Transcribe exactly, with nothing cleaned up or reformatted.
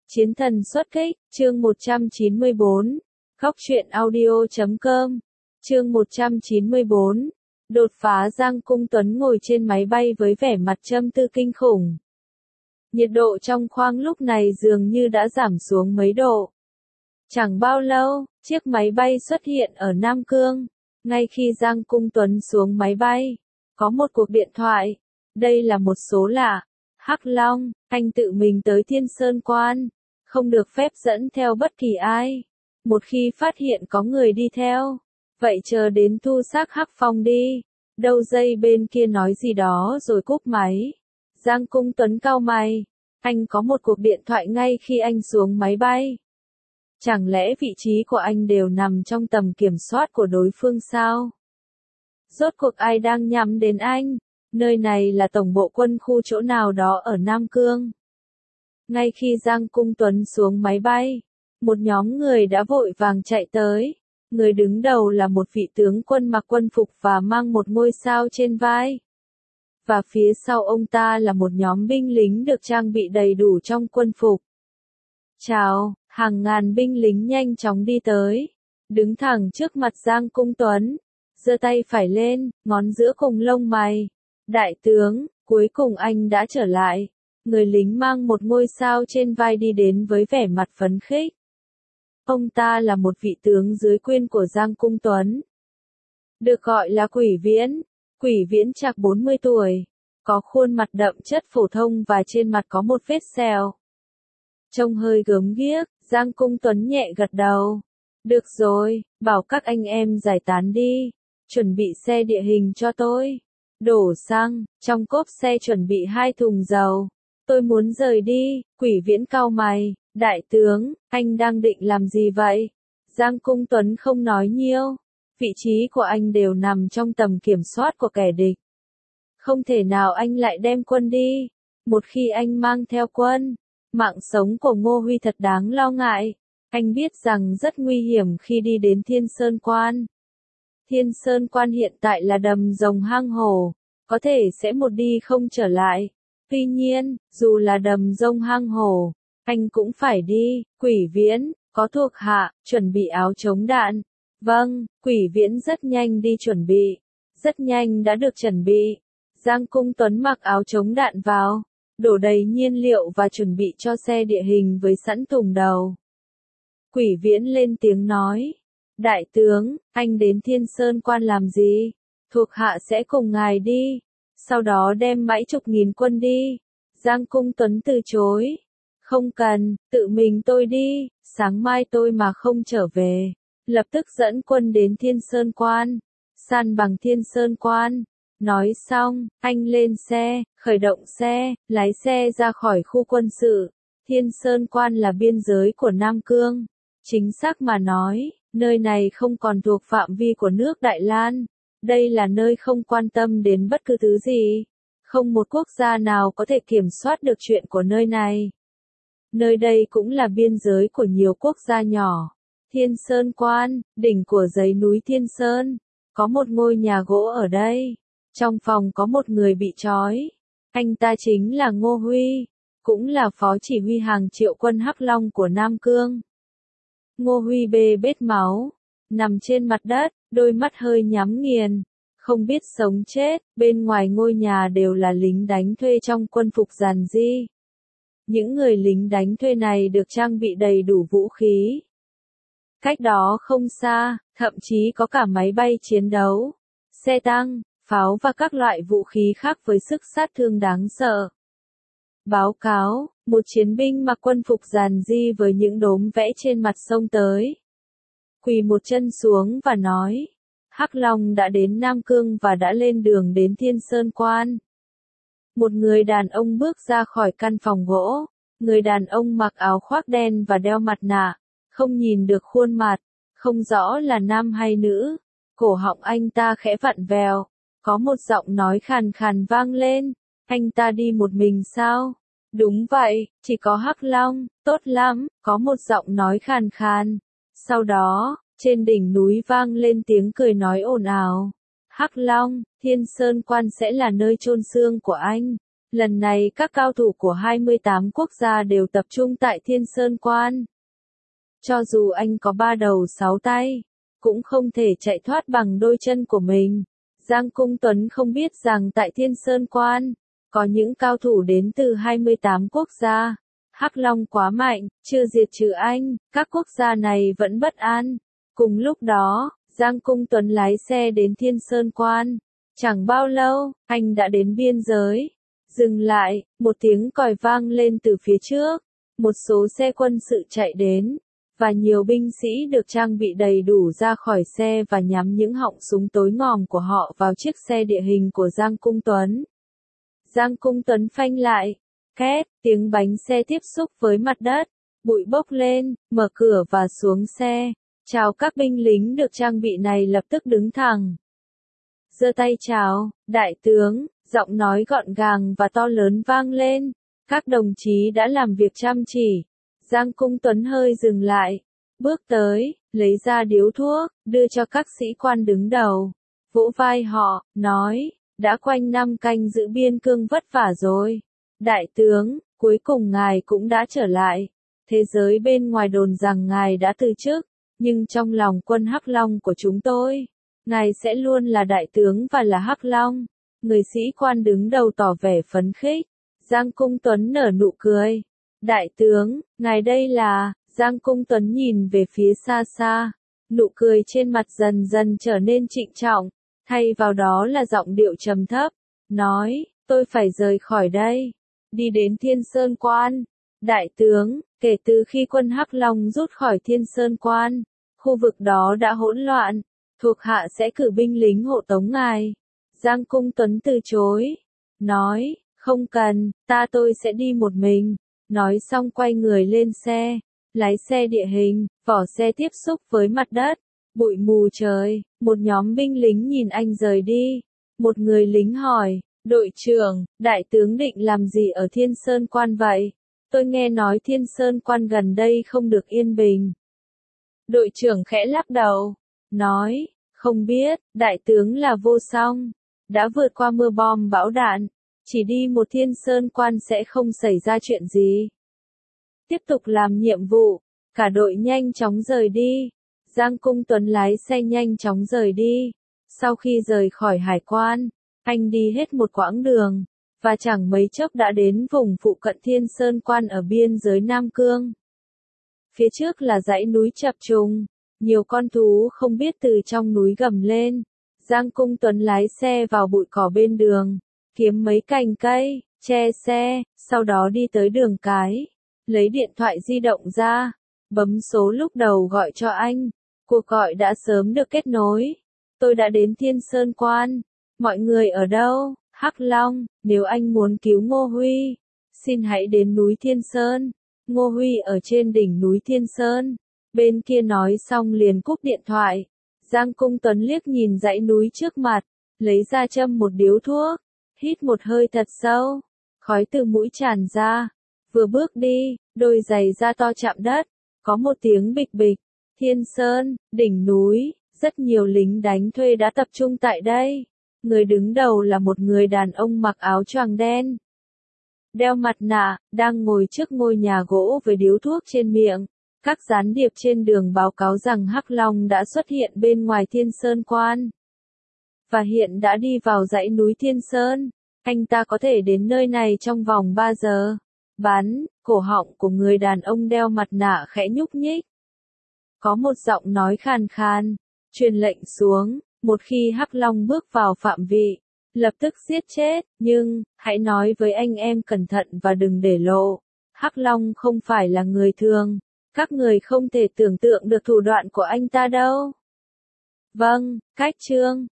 Chiến thần xuất kích, chương một trăm chín mươi bốn. Góc truyện audio chấm com. Chương một trăm chín mươi bốn. Đột phá. Giang Cung Tuấn ngồi trên máy bay với vẻ mặt trầm tư kinh khủng. Nhiệt độ trong khoang lúc này dường như đã giảm xuống mấy độ. Chẳng bao lâu, chiếc máy bay xuất hiện ở Nam Cương. Ngay khi Giang Cung Tuấn xuống máy bay, có một cuộc điện thoại. Đây là một số lạ. Hắc Long, anh tự mình tới Thiên Sơn Quan, không được phép dẫn theo bất kỳ ai. Một khi phát hiện có người đi theo, vậy chờ đến thu xác Hắc Phong đi. Đầu dây bên kia nói gì đó rồi cúp máy. Giang Cung Tuấn cau mày, anh có một cuộc điện thoại ngay khi anh xuống máy bay. Chẳng lẽ vị trí của anh đều nằm trong tầm kiểm soát của đối phương sao? Rốt cuộc ai đang nhắm đến anh? Nơi này là tổng bộ quân khu chỗ nào đó ở Nam Cương. Ngay khi Giang Cung Tuấn xuống máy bay, một nhóm người đã vội vàng chạy tới. Người đứng đầu là một vị tướng quân mặc quân phục và mang một ngôi sao trên vai. Và phía sau ông ta là một nhóm binh lính được trang bị đầy đủ trong quân phục. Chào, hàng ngàn binh lính nhanh chóng đi tới, đứng thẳng trước mặt Giang Cung Tuấn, giơ tay phải lên, ngón giữa cùng lông mày. Đại tướng, cuối cùng anh đã trở lại. Người lính mang một ngôi sao trên vai đi đến với vẻ mặt phấn khích. Ông ta là một vị tướng dưới quyền của Giang Cung Tuấn. Được gọi là Quỷ Viễn. Quỷ Viễn trạc bốn mươi tuổi, có khuôn mặt đậm chất phổ thông và trên mặt có một vết sẹo. Trông hơi gớm ghiếc, Giang Cung Tuấn nhẹ gật đầu. Được rồi, bảo các anh em giải tán đi, chuẩn bị xe địa hình cho tôi. Đổ xăng, trong cốp xe chuẩn bị hai thùng dầu. Tôi muốn rời đi. Quỷ Viễn cau mày. Đại tướng, anh đang định làm gì vậy? Giang Cung Tuấn không nói nhiều. Vị trí của anh đều nằm trong tầm kiểm soát của kẻ địch. Không thể nào anh lại đem quân đi. Một khi anh mang theo quân, mạng sống của Ngô Huy thật đáng lo ngại. Anh biết rằng rất nguy hiểm khi đi đến Thiên Sơn Quan. Thiên Sơn Quan hiện tại là đầm rồng hang hổ, có thể sẽ một đi không trở lại. Tuy nhiên, dù là đầm rồng hang hổ, anh cũng phải đi. Quỷ Viễn, có thuộc hạ, chuẩn bị áo chống đạn. Vâng, Quỷ Viễn rất nhanh đi chuẩn bị. Rất nhanh đã được chuẩn bị. Giang Cung Tuấn mặc áo chống đạn vào, đổ đầy nhiên liệu và chuẩn bị cho xe địa hình với sẵn thùng đầu. Quỷ Viễn lên tiếng nói. Đại tướng, anh đến Thiên Sơn Quan làm gì? Thuộc hạ sẽ cùng ngài đi. Sau đó đem mấy chục nghìn quân đi. Giang Cung Tuấn từ chối. Không cần, tự mình tôi đi. Sáng mai tôi mà không trở về, lập tức dẫn quân đến Thiên Sơn Quan. San bằng Thiên Sơn Quan. Nói xong, anh lên xe, khởi động xe, lái xe ra khỏi khu quân sự. Thiên Sơn Quan là biên giới của Nam Cương. Chính xác mà nói, nơi này không còn thuộc phạm vi của nước Đại Lan. Đây là nơi không quan tâm đến bất cứ thứ gì. Không một quốc gia nào có thể kiểm soát được chuyện của nơi này. Nơi đây cũng là biên giới của nhiều quốc gia nhỏ. Thiên Sơn Quan, đỉnh của dãy núi Thiên Sơn. Có một ngôi nhà gỗ ở đây. Trong phòng có một người bị trói. Anh ta chính là Ngô Huy, cũng là phó chỉ huy hàng triệu quân Hắc Long của Nam Cương. Ngô Huy bê bết máu, nằm trên mặt đất, đôi mắt hơi nhắm nghiền, không biết sống chết. Bên ngoài ngôi nhà đều là lính đánh thuê trong quân phục giản dị. Những người lính đánh thuê này được trang bị đầy đủ vũ khí. Cách đó không xa, thậm chí có cả máy bay chiến đấu, xe tăng, pháo và các loại vũ khí khác với sức sát thương đáng sợ. Báo cáo, một chiến binh mặc quân phục giản dị với những đốm vẽ trên mặt xông tới. Quỳ một chân xuống và nói, Hắc Long đã đến Nam Cương và đã lên đường đến Thiên Sơn Quan. Một người đàn ông bước ra khỏi căn phòng gỗ. Người đàn ông mặc áo khoác đen và đeo mặt nạ, không nhìn được khuôn mặt, không rõ là nam hay nữ. Cổ họng anh ta khẽ vặn vẹo, có một giọng nói khàn khàn vang lên. Anh ta đi một mình sao? Đúng vậy, chỉ có Hắc Long. Tốt lắm, có một giọng nói khàn khàn. Sau đó, trên đỉnh núi vang lên tiếng cười nói ồn ào. Hắc Long, Thiên Sơn Quan sẽ là nơi chôn xương của anh. Lần này các cao thủ của hai mươi tám quốc gia đều tập trung tại Thiên Sơn Quan. Cho dù anh có ba đầu sáu tay, cũng không thể chạy thoát bằng đôi chân của mình. Giang Cung Tuấn không biết rằng tại Thiên Sơn Quan, có những cao thủ đến từ hai mươi tám quốc gia. Hắc Long quá mạnh, chưa diệt trừ anh, các quốc gia này vẫn bất an. Cùng lúc đó, Giang Cung Tuấn lái xe đến Thiên Sơn Quan. Chẳng bao lâu, anh đã đến biên giới. Dừng lại, một tiếng còi vang lên từ phía trước. Một số xe quân sự chạy đến, và nhiều binh sĩ được trang bị đầy đủ ra khỏi xe và nhắm những họng súng tối ngòm của họ vào chiếc xe địa hình của Giang Cung Tuấn. Giang Cung Tuấn phanh lại, két, tiếng bánh xe tiếp xúc với mặt đất, bụi bốc lên, mở cửa và xuống xe. Chào các binh lính được trang bị này lập tức đứng thẳng. Giơ tay chào, đại tướng, giọng nói gọn gàng và to lớn vang lên. Các đồng chí đã làm việc chăm chỉ. Giang Cung Tuấn hơi dừng lại, bước tới, lấy ra điếu thuốc, đưa cho các sĩ quan đứng đầu. Vỗ vai họ, nói, đã quanh năm canh giữ biên cương vất vả rồi. Đại tướng, cuối cùng ngài cũng đã trở lại. Thế giới bên ngoài đồn rằng ngài đã từ chức, nhưng trong lòng quân Hắc Long của chúng tôi, ngài sẽ luôn là đại tướng và là Hắc Long. Người sĩ quan đứng đầu tỏ vẻ phấn khích. Giang Cung Tuấn nở nụ cười. Đại tướng, ngài đây là... Giang Cung Tuấn nhìn về phía xa xa. Nụ cười trên mặt dần dần trở nên trịnh trọng. Thay vào đó là giọng điệu trầm thấp. Nói, tôi phải rời khỏi đây. Đi đến Thiên Sơn Quan. Đại tướng, kể từ khi quân Hắc Long rút khỏi Thiên Sơn Quan, khu vực đó đã hỗn loạn. Thuộc hạ sẽ cử binh lính hộ tống ngài. Giang Cung Tuấn từ chối. Nói, không cần, ta tôi sẽ đi một mình. Nói xong quay người lên xe. Lái xe địa hình, vỏ xe tiếp xúc với mặt đất. Bụi mù trời, một nhóm binh lính nhìn anh rời đi. Một người lính hỏi, đội trưởng, đại tướng định làm gì ở Thiên Sơn Quan vậy? Tôi nghe nói Thiên Sơn Quan gần đây không được yên bình. Đội trưởng khẽ lắc đầu, nói, không biết, đại tướng là vô song. Đã vượt qua mưa bom bão đạn, chỉ đi một Thiên Sơn Quan sẽ không xảy ra chuyện gì. Tiếp tục làm nhiệm vụ, cả đội nhanh chóng rời đi. Giang Cung Tuấn lái xe nhanh chóng rời đi. Sau khi rời khỏi hải quan, anh đi hết một quãng đường, và chẳng mấy chốc đã đến vùng phụ cận Thiên Sơn Quan ở biên giới Nam Cương. Phía trước là dãy núi chập trùng, nhiều con thú không biết từ trong núi gầm lên. Giang Cung Tuấn lái xe vào bụi cỏ bên đường, kiếm mấy cành cây, che xe, sau đó đi tới đường cái. Lấy điện thoại di động ra, bấm số lúc đầu gọi cho anh. Cuộc gọi đã sớm được kết nối. Tôi đã đến Thiên Sơn Quan. Mọi người ở đâu? Hắc Long, nếu anh muốn cứu Ngô Huy, xin hãy đến núi Thiên Sơn. Ngô Huy ở trên đỉnh núi Thiên Sơn. Bên kia nói xong liền cúp điện thoại. Giang Cung Tuấn liếc nhìn dãy núi trước mặt, lấy ra châm một điếu thuốc, hít một hơi thật sâu, khói từ mũi tràn ra. Vừa bước đi, đôi giày da to chạm đất, có một tiếng bịch bịch. Thiên Sơn, đỉnh núi, rất nhiều lính đánh thuê đã tập trung tại đây. Người đứng đầu là một người đàn ông mặc áo choàng đen, đeo mặt nạ, đang ngồi trước ngôi nhà gỗ với điếu thuốc trên miệng. Các gián điệp trên đường báo cáo rằng Hắc Long đã xuất hiện bên ngoài Thiên Sơn Quan, và hiện đã đi vào dãy núi Thiên Sơn. Anh ta có thể đến nơi này trong vòng ba giờ. Bắn, cổ họng của người đàn ông đeo mặt nạ khẽ nhúc nhích. Có một giọng nói khàn khàn, truyền lệnh xuống, một khi Hắc Long bước vào phạm vị, lập tức giết chết, nhưng, hãy nói với anh em cẩn thận và đừng để lộ. Hắc Long không phải là người thường, các người không thể tưởng tượng được thủ đoạn của anh ta đâu. Vâng, cách chương.